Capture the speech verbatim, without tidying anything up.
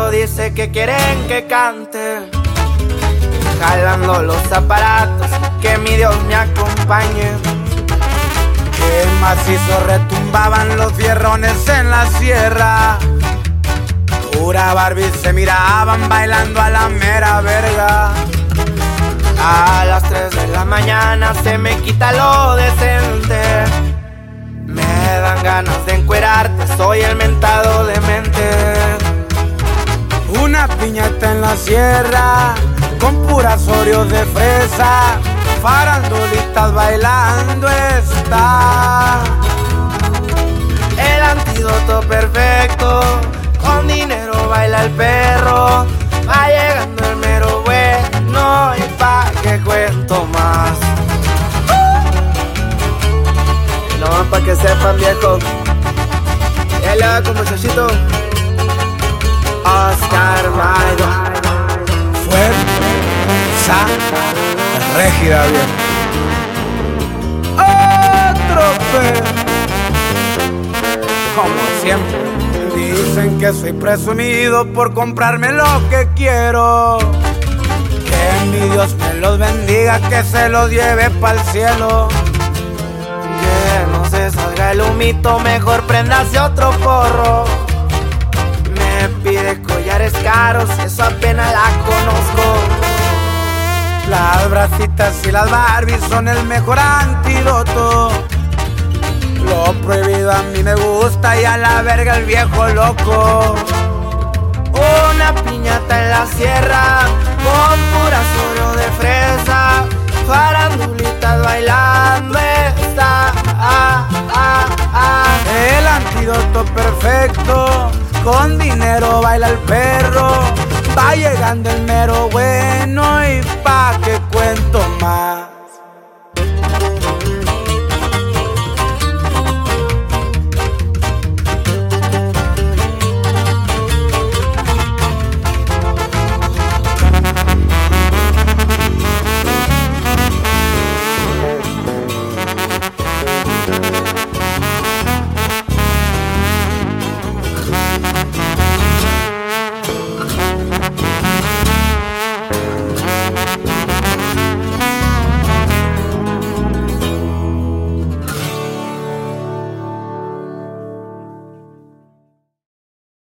radio dice que quieren que cante, jalando los aparatos, que mi Dios me acompañe. Que macizo retumbaban los fierrones en la sierra, pura Barbie se miraban bailando a la mera verga. A las tres de la mañana se me quita lo decente, me dan ganas de encuerarte, soy el mentado demente. Una piñata en la sierra, con puras Oreos de fresa, farandulitas bailando está. El antídoto perfecto, con dinero baila el perro, va llegando el mero bueno y pa' que cuento más. No, pa' que sepan, viejo, él le haga como Chachito Oscar Mayo. Fuerza régida, bien. Otro pe, como siempre. Dicen que soy presumido por comprarme lo que quiero. Que mi Dios me los bendiga, que se los lleve pa'l cielo. Que no se salga el humito, mejor prendase otro porro. Me pide collares caros, eso apenas la conozco. Las bracitas y las Barbies son el mejor antídoto. Lo prohibido a mí me gusta y a la verga el viejo loco. Una piñata en la sierra, con puras Oreo de fresa, farandulitas bailando está. Ah, ah, ah. El antídoto perfecto, con dinero baila el perro, va llegando el mero bueno y pa' que cuento más.